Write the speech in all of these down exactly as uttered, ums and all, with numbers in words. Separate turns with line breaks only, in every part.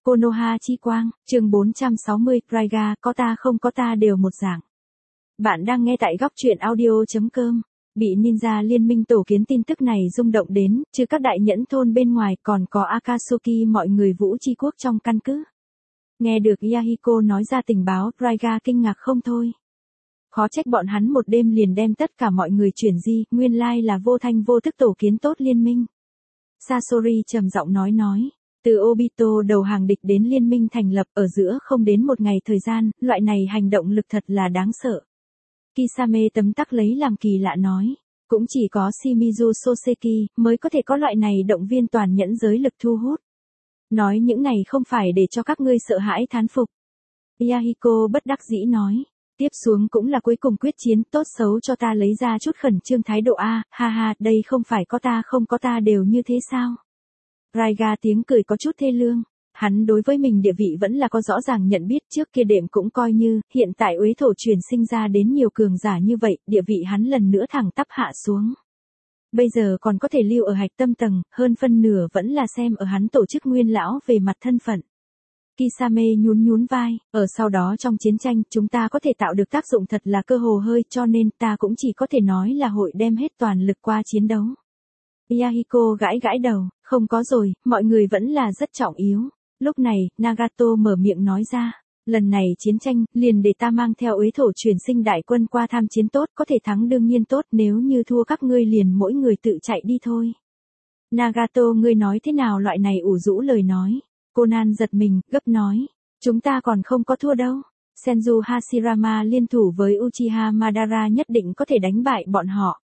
Konoha chi quang, chương bốn trăm sáu mươi, Raiga, có ta không có ta đều một dạng. Bạn đang nghe tại góc truyện audio.com. Bị ninja liên minh tổ kiến tin tức này rung động đến, trừ các đại nhẫn thôn bên ngoài còn có Akatsuki mọi người vũ tri quốc trong căn cứ. Nghe được Yahiko nói ra tình báo, Raiga kinh ngạc không thôi. Khó trách bọn hắn một đêm liền đem tất cả mọi người chuyển di, nguyên lai là vô thanh vô thức tổ kiến tốt liên minh. Sasori trầm giọng nói nói. Từ Obito đầu hàng địch đến liên minh thành lập ở giữa không đến một ngày thời gian, loại này hành động lực thật là đáng sợ. Kisame tấm tắc lấy làm kỳ lạ nói. Cũng chỉ có Shimizu Soseki mới có thể có loại này động viên toàn nhẫn giới lực thu hút. Nói những này không phải để cho các ngươi sợ hãi thán phục. Yahiko bất đắc dĩ nói. Tiếp xuống cũng là cuối cùng quyết chiến, tốt xấu cho ta lấy ra chút khẩn trương thái độ a, ha ha, đây không phải có ta không có ta đều như thế sao? Raiga tiếng cười có chút thê lương, hắn đối với mình địa vị vẫn là có rõ ràng nhận biết, trước kia đệm cũng coi như, hiện tại uế thổ truyền sinh ra đến nhiều cường giả như vậy, địa vị hắn lần nữa thẳng tắp hạ xuống. Bây giờ còn có thể lưu ở hạch tâm tầng, hơn phân nửa vẫn là xem ở hắn tổ chức nguyên lão về mặt thân phận. Kisame nhún nhún vai, ở sau đó trong chiến tranh chúng ta có thể tạo được tác dụng thật là cơ hồ hơi, cho nên ta cũng chỉ có thể nói là hội đem hết toàn lực qua chiến đấu. Yahiko gãi gãi đầu, không có rồi, mọi người vẫn là rất trọng yếu. Lúc này, Nagato mở miệng nói ra, lần này chiến tranh, liền để ta mang theo uế thổ truyền sinh đại quân qua tham chiến tốt, có thể thắng đương nhiên tốt, nếu như thua các ngươi liền mỗi người tự chạy đi thôi. Nagato, ngươi nói thế nào loại này ủ rũ lời nói? Conan giật mình, gấp nói, chúng ta còn không có thua đâu. Senju Hashirama liên thủ với Uchiha Madara nhất định có thể đánh bại bọn họ.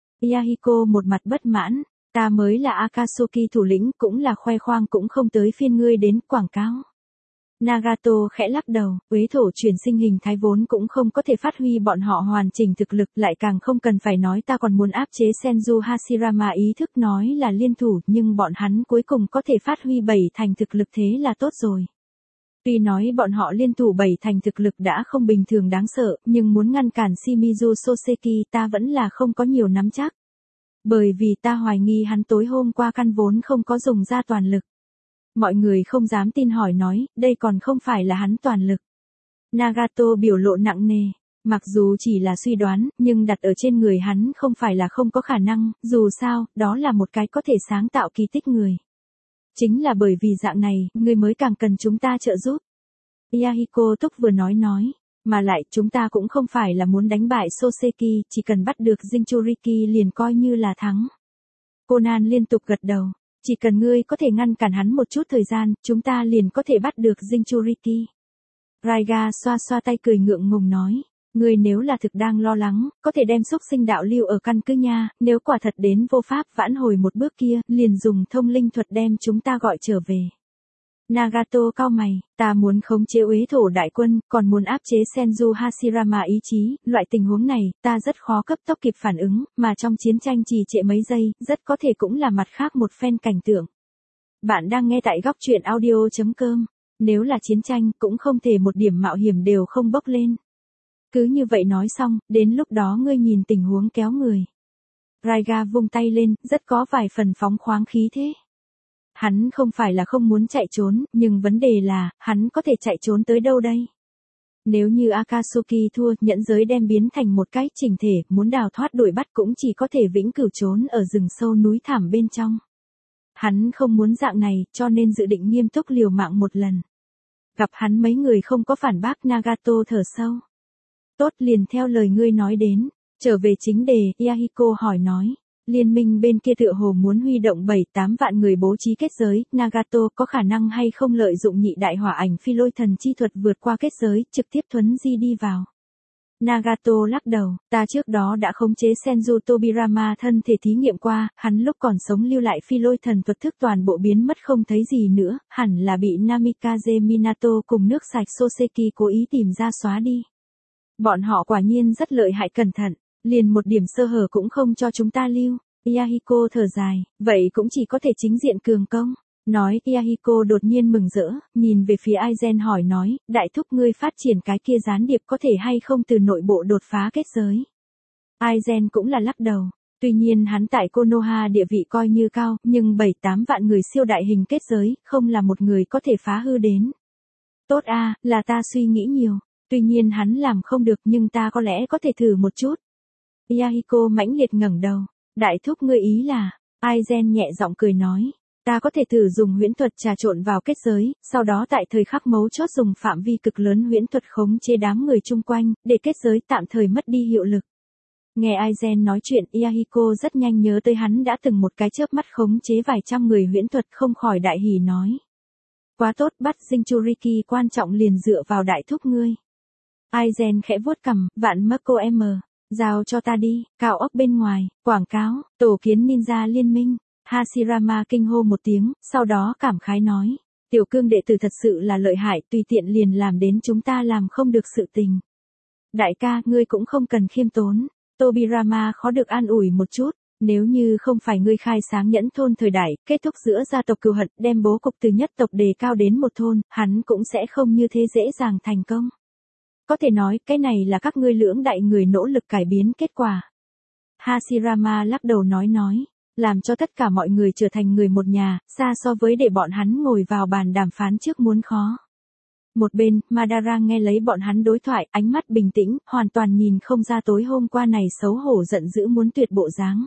Yahiko một mặt bất mãn, ta mới là Akatsuki thủ lĩnh, cũng là khoe khoang, cũng không tới phiên ngươi đến quảng cáo. Nagato khẽ lắc đầu, uế thổ truyền sinh hình thái vốn cũng không có thể phát huy bọn họ hoàn chỉnh thực lực, lại càng không cần phải nói ta còn muốn áp chế. Senju Hashirama ý thức nói là liên thủ, nhưng bọn hắn cuối cùng có thể phát huy bảy thành thực lực thế là tốt rồi. Tuy nói bọn họ liên thủ bảy thành thực lực đã không bình thường đáng sợ, nhưng muốn ngăn cản Shimizu Soseki ta vẫn là không có nhiều nắm chắc. Bởi vì ta hoài nghi hắn tối hôm qua căn vốn không có dùng ra toàn lực. Mọi người không dám tin hỏi nói, đây còn không phải là hắn toàn lực. Nagato biểu lộ nặng nề, mặc dù chỉ là suy đoán, nhưng đặt ở trên người hắn không phải là không có khả năng, dù sao, đó là một cái có thể sáng tạo kỳ tích người. Chính là bởi vì dạng này, người mới càng cần chúng ta trợ giúp. Yahiko Túc vừa nói nói, mà lại chúng ta cũng không phải là muốn đánh bại Soseki, chỉ cần bắt được Jinchuriki liền coi như là thắng. Conan liên tục gật đầu, chỉ cần ngươi có thể ngăn cản hắn một chút thời gian, chúng ta liền có thể bắt được Jinchuriki. Raiga xoa xoa tay cười ngượng ngùng nói, ngươi nếu là thực đang lo lắng, có thể đem xúc sinh đạo lưu ở căn cứ nha, nếu quả thật đến vô pháp vãn hồi một bước kia, liền dùng thông linh thuật đem chúng ta gọi trở về. Nagato cau mày, ta muốn khống chế uế thổ đại quân, còn muốn áp chế Senju Hashirama ý chí, loại tình huống này, ta rất khó cấp tốc kịp phản ứng, mà trong chiến tranh trì trệ mấy giây, rất có thể cũng là mặt khác một phen cảnh tượng. Bạn đang nghe tại góc truyện audio.com, nếu là chiến tranh, cũng không thể một điểm mạo hiểm đều không bốc lên. Cứ như vậy nói xong, đến lúc đó ngươi nhìn tình huống kéo người. Raiga vung tay lên, rất có vài phần phóng khoáng khí thế. Hắn không phải là không muốn chạy trốn, nhưng vấn đề là, hắn có thể chạy trốn tới đâu đây? Nếu như Akatsuki thua, nhẫn giới đem biến thành một cái chỉnh thể, muốn đào thoát đuổi bắt cũng chỉ có thể vĩnh cửu trốn ở rừng sâu núi thảm bên trong. Hắn không muốn dạng này, cho nên dự định nghiêm túc liều mạng một lần. Gặp hắn mấy người không có phản bác, Nagato thở sâu. Tốt, liền theo lời ngươi nói đến, trở về chính đề, Yahiko hỏi nói. Liên minh bên kia tựa hồ muốn huy động bảy tám vạn người bố trí kết giới, Nagato có khả năng hay không lợi dụng nhị đại hỏa ảnh phi lôi thần chi thuật vượt qua kết giới, trực tiếp thuấn di đi vào. Nagato lắc đầu, ta trước đó đã khống chế Senju Tobirama thân thể thí nghiệm qua, hắn lúc còn sống lưu lại phi lôi thần thuật thức toàn bộ biến mất không thấy gì nữa, hẳn là bị Namikaze Minato cùng nước sạch Soseki cố ý tìm ra xóa đi. Bọn họ quả nhiên rất lợi hại, cẩn thận. Liền một điểm sơ hở cũng không cho chúng ta lưu. Yahiko thở dài, vậy cũng chỉ có thể chính diện cường công. Nói, Yahiko đột nhiên mừng rỡ, nhìn về phía Aizen hỏi nói, đại thúc ngươi phát triển cái kia gián điệp có thể hay không từ nội bộ đột phá kết giới. Aizen cũng là lắc đầu, Tuy nhiên hắn tại Konoha địa vị coi như cao, nhưng bảy tám vạn người siêu đại hình kết giới, không là một người có thể phá hư đến. Tốt a, là ta suy nghĩ nhiều. Tuy nhiên hắn làm không được nhưng ta có lẽ có thể thử một chút. Yahiko mãnh liệt ngẩng đầu. Đại thúc ngươi ý là, Aizen nhẹ giọng cười nói. Ta có thể thử dùng huyễn thuật trà trộn vào kết giới, sau đó tại thời khắc mấu chốt dùng phạm vi cực lớn huyễn thuật khống chế đám người chung quanh, để kết giới tạm thời mất đi hiệu lực. Nghe Aizen nói chuyện, Yahiko rất nhanh nhớ tới hắn đã từng một cái chớp mắt khống chế vài trăm người huyễn thuật, không khỏi đại hỉ nói. Quá tốt, bắt Jinchuriki quan trọng liền dựa vào đại thúc ngươi. Aizen khẽ vuốt cằm, vạn Marco M. Giao cho ta đi, cao ốc bên ngoài, quảng cáo, tổ kiến ninja liên minh. Hashirama kinh hô một tiếng, sau đó cảm khái nói. Tiểu cương đệ tử thật sự là lợi hại, tùy tiện liền làm đến chúng ta làm không được sự tình. Đại ca, ngươi cũng không cần khiêm tốn. Tobirama khó được an ủi một chút. Nếu như không phải ngươi khai sáng nhẫn thôn thời đại, kết thúc giữa gia tộc cừu hận, đem bố cục từ nhất tộc đề cao đến một thôn, hắn cũng sẽ không như thế dễ dàng thành công. Có thể nói, cái này là các ngươi lưỡng đại người nỗ lực cải biến kết quả. Hashirama lắc đầu nói nói, làm cho tất cả mọi người trở thành người một nhà, xa so với để bọn hắn ngồi vào bàn đàm phán trước muốn khó. Một bên, Madara nghe lấy bọn hắn đối thoại, ánh mắt bình tĩnh, hoàn toàn nhìn không ra tối hôm qua này xấu hổ giận dữ muốn tuyệt bộ dáng.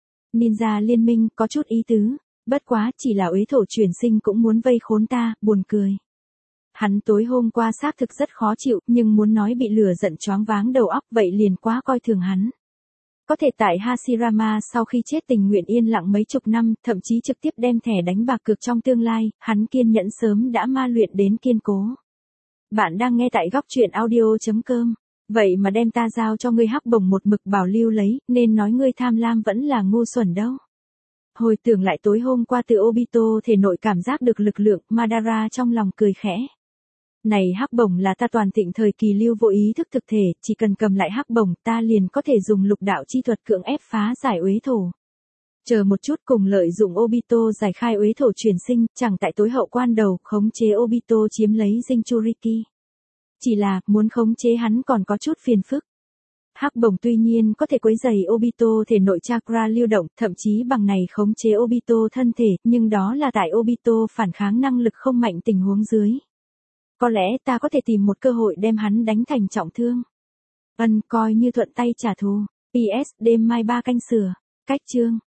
Ninja liên minh có chút ý tứ, bất quá chỉ là uế thổ chuyển sinh cũng muốn vây khốn ta, buồn cười. Hắn tối hôm qua xác thực rất khó chịu, nhưng muốn nói bị lửa giận choáng váng đầu óc vậy liền quá coi thường hắn. Có thể tại Hashirama sau khi chết tình nguyện yên lặng mấy chục năm, thậm chí trực tiếp đem thẻ đánh bạc cược trong tương lai, hắn kiên nhẫn sớm đã ma luyện đến kiên cố. Bạn đang nghe tại góc truyện audio chấm com. Vậy mà đem ta giao cho ngươi hắc bổng một mực bảo lưu lấy, nên nói ngươi tham lam vẫn là ngu xuẩn đâu. Hồi tưởng lại tối hôm qua từ Obito thể nội cảm giác được lực lượng, Madara trong lòng cười khẽ. Này hắc bổng là ta toàn thịnh thời kỳ lưu vô ý thức thực thể, chỉ cần cầm lại hắc bổng ta liền có thể dùng lục đạo chi thuật cưỡng ép phá giải uế thổ. Chờ một chút, cùng lợi dụng Obito giải khai uế thổ truyền sinh, chẳng tại tối hậu quan đầu, khống chế Obito chiếm lấy Jinchuriki. Chỉ là, muốn khống chế hắn còn có chút phiền phức. Hắc bổng tuy nhiên có thể quấy rầy Obito thể nội chakra lưu động, thậm chí bằng này khống chế Obito thân thể, nhưng đó là tại Obito phản kháng năng lực không mạnh tình huống dưới. Có lẽ ta có thể tìm một cơ hội đem hắn đánh thành trọng thương. Ân, coi như thuận tay trả thù. pê ét đêm mai ba canh sửa. Cách chương.